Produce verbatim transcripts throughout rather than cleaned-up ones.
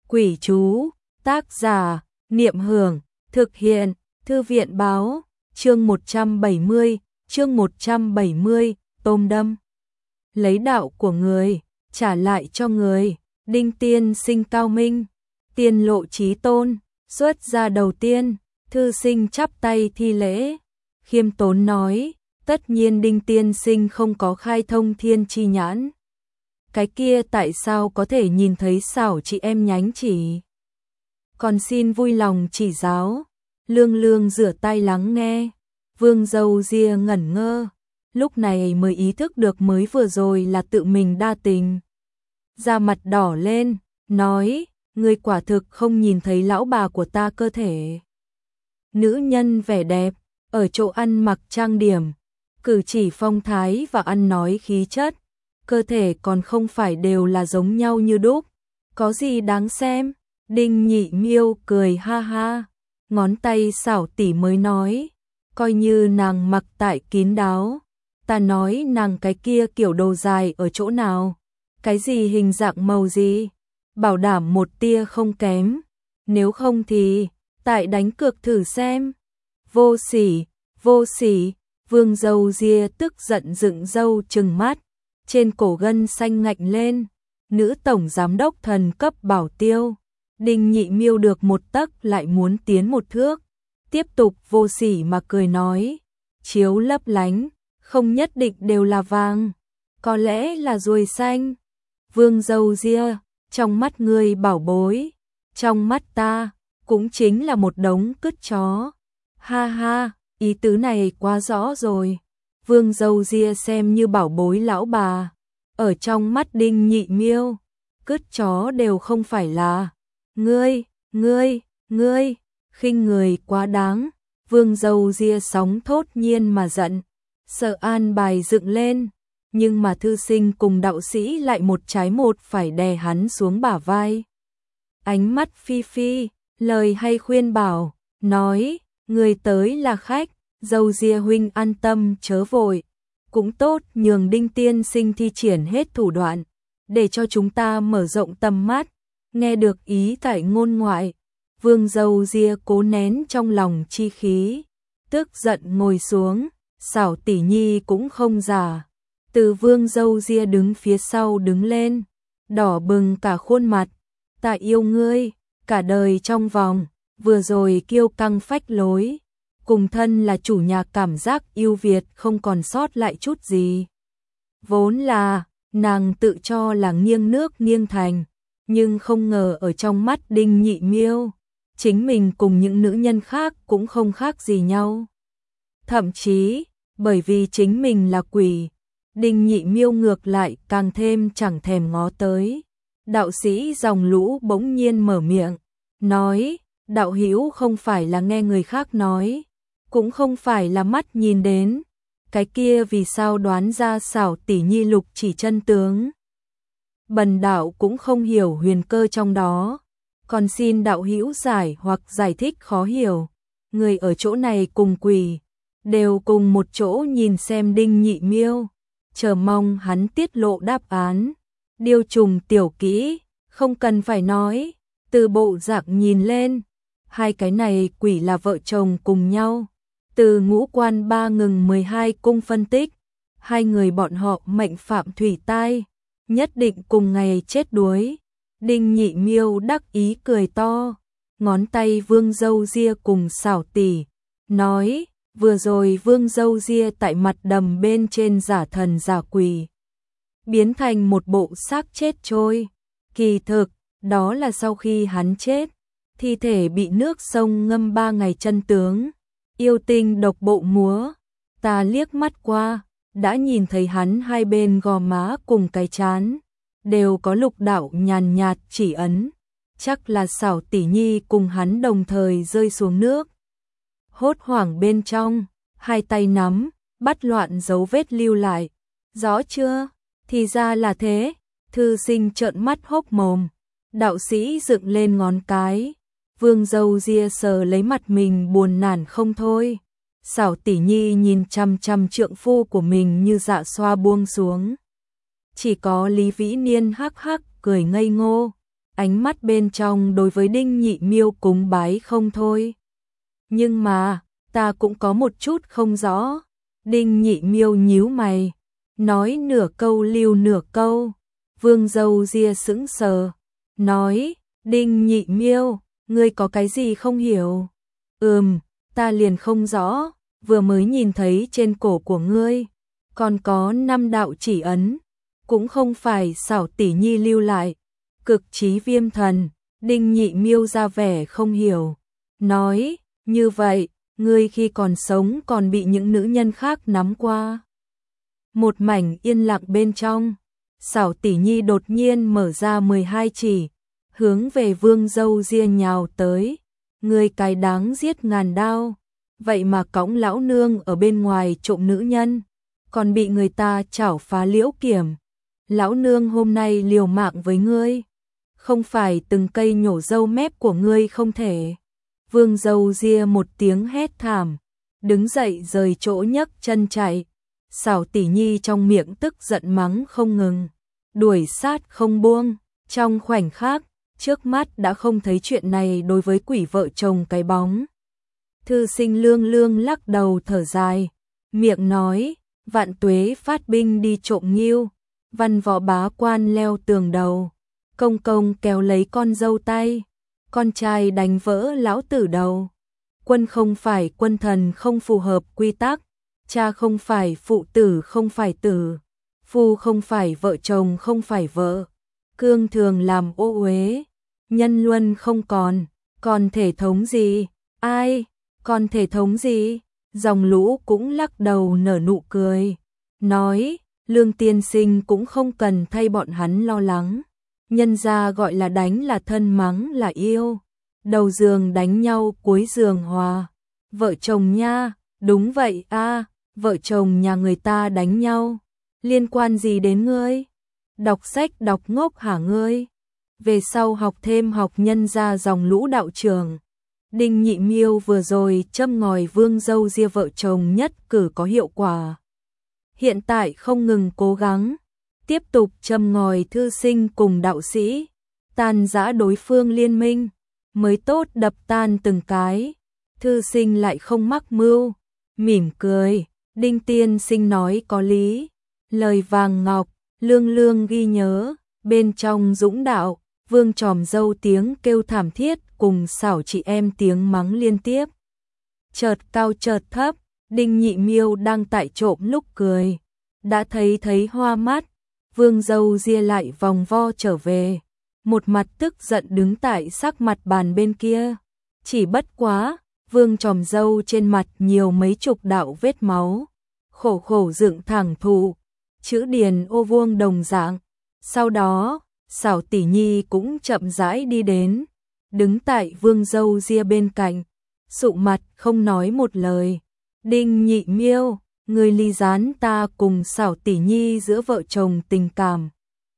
Quỷ chú, tác giả, Niệm Hưởng, thực hiện, Thư viện báo, chương một trăm bảy mươi, chương một trăm bảy mươi, tôm đâm. Lấy đạo của người, trả lại cho người, Đinh tiên sinh cao minh, tiên lộ chí tôn, xuất gia đầu tiên, thư sinh chắp tay thi lễ, khiêm tốn nói, tất nhiên Đinh tiên sinh không có khai thông thiên chi nhãn. Cái kia tại sao có thể nhìn thấy xảo chị em nhánh chỉ? Còn xin vui lòng chỉ giáo. Lương Lương rửa tay lắng nghe. Vương Dâu Ria ngẩn ngơ, lúc này mới ý thức được mới vừa rồi là tự mình đa tình. Da mặt đỏ lên, nói, ngươi quả thực không nhìn thấy lão bà của ta cơ thể. Nữ nhân vẻ đẹp, ở chỗ ăn mặc trang điểm, cử chỉ phong thái và ăn nói khí chất, cơ thể còn không phải đều là giống nhau như đúc, có gì đáng xem. Đinh Nhị Miêu cười ha ha, ngón tay xảo tỉ mới nói, coi như nàng mặc tại kín đáo, ta nói nàng cái kia kiểu đồ dài ở chỗ nào, cái gì hình dạng màu gì, bảo đảm một tia không kém, nếu không thì, tại đánh cược thử xem. Vô sỉ, vô sỉ, Vương Dâu Ria tức giận dựng râu trừng mắt, trên cổ gân xanh ngạnh lên, nữ tổng giám đốc thần cấp bảo tiêu. Đinh Nhị Miêu được một tấc lại muốn tiến một thước, tiếp tục vô sỉ mà cười nói, chiếu lấp lánh, không nhất định đều là vàng, có lẽ là ruồi xanh. Vương Dâu Ria, trong mắt ngươi bảo bối, trong mắt ta, cũng chính là một đống cứt chó. Ha ha, ý tứ này quá rõ rồi. Vương Dâu Ria xem như bảo bối lão bà, ở trong mắt Đinh Nhị Miêu, cứt chó đều không phải là. Ngươi, ngươi, ngươi, khinh người quá đáng. Vương Dâu Ria sóng thốt nhiên mà giận, sợ an bài dựng lên, nhưng mà thư sinh cùng đạo sĩ lại một trái một phải đè hắn xuống bả vai. Ánh mắt phi phi, lời hay khuyên bảo, nói, người tới là khách, Dâu Ria huynh an tâm chớ vội, cũng tốt nhường Đinh tiên sinh thi triển hết thủ đoạn, để cho chúng ta mở rộng tầm mắt. Nghe được ý tại ngôn ngoại, Vương Dâu Ria cố nén trong lòng chi khí, tức giận ngồi xuống, xảo tỷ nhi cũng không giả. Từ Vương Dâu Ria đứng phía sau đứng lên, đỏ bừng cả khuôn mặt, ta yêu ngươi, cả đời trong vòng, vừa rồi kiêu căng phách lối, cùng thân là chủ nhà cảm giác yêu Việt không còn sót lại chút gì. Vốn là, nàng tự cho là nghiêng nước nghiêng thành, nhưng không ngờ ở trong mắt Đinh Nhị Miêu, chính mình cùng những nữ nhân khác cũng không khác gì nhau. Thậm chí, bởi vì chính mình là quỷ, Đinh Nhị Miêu ngược lại càng thêm chẳng thèm ngó tới. Đạo sĩ dòng lũ bỗng nhiên mở miệng, nói, đạo hữu không phải là nghe người khác nói, cũng không phải là mắt nhìn đến, cái kia vì sao đoán ra xảo tỷ nhi lục chỉ chân tướng. Bần đạo cũng không hiểu huyền cơ trong đó, còn xin đạo hữu giải hoặc giải thích khó hiểu. Người ở chỗ này cùng quỷ, đều cùng một chỗ nhìn xem Đinh Nhị Miêu, chờ mong hắn tiết lộ đáp án. Điêu trùng tiểu kỹ, không cần phải nói, từ bộ dạng nhìn lên, hai cái này quỷ là vợ chồng cùng nhau. Từ ngũ quan ba ngừng mười hai cung phân tích, hai người bọn họ mệnh phạm thủy tai, nhất định cùng ngày chết đuối. Đinh Nhị Miêu đắc ý cười to, ngón tay Vương Dâu Ria cùng xảo tỉ, nói, vừa rồi Vương Dâu Ria tại mặt đầm bên trên giả thần giả quỷ, biến thành một bộ xác chết trôi. Kỳ thực, đó là sau khi hắn chết, thi thể bị nước sông ngâm ba ngày chân tướng, yêu tinh độc bộ múa. Ta liếc mắt qua, đã nhìn thấy hắn hai bên gò má cùng cái trán, đều có lục đạo nhàn nhạt chỉ ấn, chắc là xảo tỷ nhi cùng hắn đồng thời rơi xuống nước. Hốt hoảng bên trong, hai tay nắm, bắt loạn dấu vết lưu lại. Rõ chưa? Thì ra là thế. Thư sinh trợn mắt hốc mồm, đạo sĩ dựng lên ngón cái. Vương Dâu Ria sờ lấy mặt mình buồn nản không thôi. Xảo tỷ nhi nhìn chăm chăm trượng phu của mình như dạ xoa buông xuống. Chỉ có Lý Vĩ Niên hắc hắc cười ngây ngô, ánh mắt bên trong đối với Đinh Nhị Miêu cúng bái không thôi. Nhưng mà, ta cũng có một chút không rõ. Đinh Nhị Miêu nhíu mày, nói nửa câu lưu nửa câu. Vương Dâu Ria sững sờ, nói, Đinh Nhị Miêu, ngươi có cái gì không hiểu? Ừm, ta liền không rõ, vừa mới nhìn thấy trên cổ của ngươi, còn có năm đạo chỉ ấn, cũng không phải Xảo tỷ nhi lưu lại. Cực trí viêm thần, Đinh Nhị Miêu ra vẻ không hiểu, nói, như vậy, ngươi khi còn sống còn bị những nữ nhân khác nắm qua. Một mảnh yên lặng bên trong, Xảo tỷ nhi đột nhiên mở ra mười hai chỉ, hướng về Vương Dâu Ria nhào tới. Ngươi cái đáng giết ngàn đao, vậy mà cõng lão nương ở bên ngoài trộm nữ nhân, còn bị người ta chảo phá liễu kiểm. Lão nương hôm nay liều mạng với ngươi, không phải từng cây nhổ râu mép của ngươi không thể. Vương Dâu Ria một tiếng hét thảm, đứng dậy rời chỗ nhấc chân chạy. Xảo tỷ nhi trong miệng tức giận mắng không ngừng, đuổi sát không buông. Trong khoảnh khắc, trước mắt đã không thấy chuyện này đối với quỷ vợ chồng cái bóng. Thư Sinh lương lương lắc đầu thở dài, miệng nói, vạn tuế phát binh đi trộm nghiêu, văn võ bá quan leo tường đầu, công công kéo lấy con dâu tay, con trai đánh vỡ lão tử đầu. Quân không phải quân thần không phù hợp quy tắc, cha không phải phụ tử không phải tử, phu không phải vợ chồng không phải vợ, cương thường làm ô uế, nhân luân không còn, còn thể thống gì? Ai? Còn thể thống gì? Dòng lũ cũng lắc đầu nở nụ cười, nói, Lương tiên sinh cũng không cần thay bọn hắn lo lắng. Nhân gia gọi là đánh là thân, mắng là yêu. Đầu giường đánh nhau, cuối giường hòa. Vợ chồng nha, đúng vậy a, vợ chồng nhà người ta đánh nhau, liên quan gì đến ngươi? Đọc sách đọc ngốc hả ngươi? Về sau học thêm học nhân gia dòng lũ đạo trường. Đinh Nhị Miêu vừa rồi châm ngòi Vương Dâu Ria vợ chồng nhất cử có hiệu quả. Hiện tại không ngừng cố gắng, tiếp tục châm ngòi Thư Sinh cùng đạo sĩ, tan rã đối phương liên minh, mới tốt đập tan từng cái. Thư Sinh lại không mắc mưu, mỉm cười, Đinh tiên sinh nói có lý, lời vàng ngọc, lương lương ghi nhớ. Bên trong dũng đạo, Vương tròm dâu tiếng kêu thảm thiết cùng xảo chị em tiếng mắng liên tiếp. Chợt cao chợt thấp, Đinh Nhị Miêu đang tại trộm lúc cười, đã thấy thấy hoa mắt. Vương Dâu Ria lại vòng vo trở về, một mặt tức giận đứng tại sắc mặt bàn bên kia. Chỉ bất quá, Vương tròm dâu trên mặt nhiều mấy chục đạo vết máu, khổ khổ dựng thẳng thụ, chữ điền ô vuông đồng dạng. Sau đó, Xảo tỷ nhi cũng chậm rãi đi đến, đứng tại Vương Dâu Ria bên cạnh, sụ mặt không nói một lời. Đinh Nhị Miêu, người ly gián ta cùng Xảo tỷ nhi giữa vợ chồng tình cảm,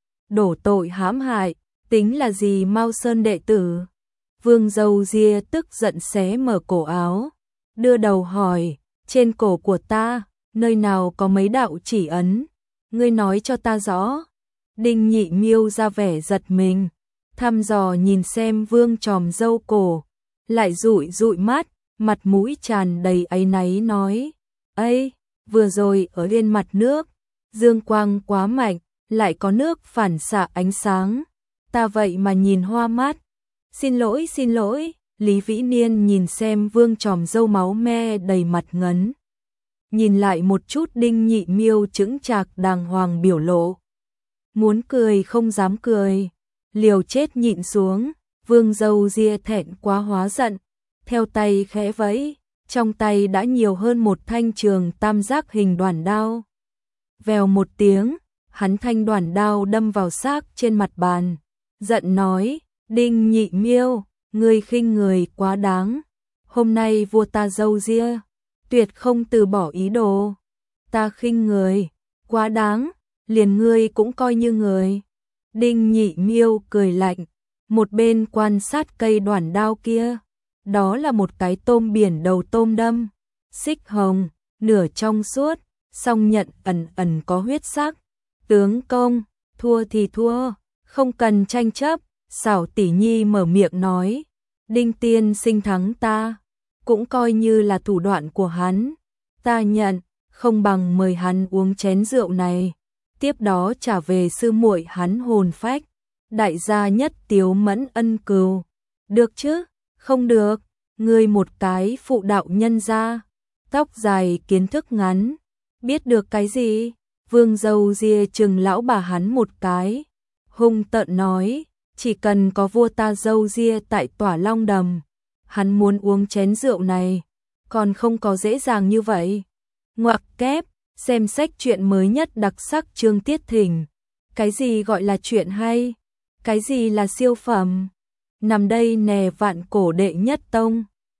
đổ tội hãm hại, tính là gì Mao Sơn đệ tử? Vương Dâu Ria tức giận xé mở cổ áo, đưa đầu hỏi, trên cổ của ta, nơi nào có mấy đạo chỉ ấn? Ngươi nói cho ta rõ. Đinh Nhị Miêu ra vẻ giật mình, thăm dò nhìn xem Vương tròm dâu cổ, lại dụi dụi mắt, mặt mũi tràn đầy áy náy nói, ấy, vừa rồi ở bên mặt nước, dương quang quá mạnh, lại có nước phản xạ ánh sáng, ta vậy mà nhìn hoa mắt. Xin lỗi xin lỗi, Lý Vĩ Niên nhìn xem Vương tròm dâu máu me đầy mặt ngấn, nhìn lại một chút Đinh Nhị Miêu chững chạc đàng hoàng biểu lộ, muốn cười không dám cười, liều chết nhịn xuống. Vương Dâu Ria thẹn quá hóa giận, theo tay khẽ vẫy, trong tay đã nhiều hơn một thanh trường tam giác hình đoản đao. Vèo một tiếng, hắn thanh đoản đao đâm vào xác trên mặt bàn, giận nói, Đinh Nhị Miêu, ngươi khinh người quá đáng, hôm nay vua ta Dâu Ria, tuyệt không từ bỏ ý đồ. Ta khinh người, quá đáng, liền ngươi cũng coi như người. Đinh Nhị Miêu cười lạnh, một bên quan sát cây đoản đao kia, đó là một cái tôm biển đầu tôm đâm, xích hồng, nửa trong suốt, song nhận ẩn ẩn có huyết sắc. Tướng công, thua thì thua, không cần tranh chấp, Xảo tỷ nhi mở miệng nói, Đinh tiên sinh thắng ta, cũng coi như là thủ đoạn của hắn, ta nhận, không bằng mời hắn uống chén rượu này, tiếp đó trả về sư muội hắn hồn phách, đại gia nhất tiếu mẫn ân cừu. Được chứ? Không được, ngươi một cái phụ đạo nhân gia, tóc dài kiến thức ngắn, biết được cái gì? Vương Dâu Ria trừng lão bà hắn một cái, hung tợn nói, chỉ cần có vua ta Dâu Ria tại Tỏa Long Đầm, hắn muốn uống chén rượu này, còn không có dễ dàng như vậy. Ngoặc kép, xem sách truyện mới nhất đặc sắc Trương Tiết Thỉnh. Cái gì gọi là chuyện hay? Cái gì là siêu phẩm? Nằm đây nè vạn cổ đệ nhất tông.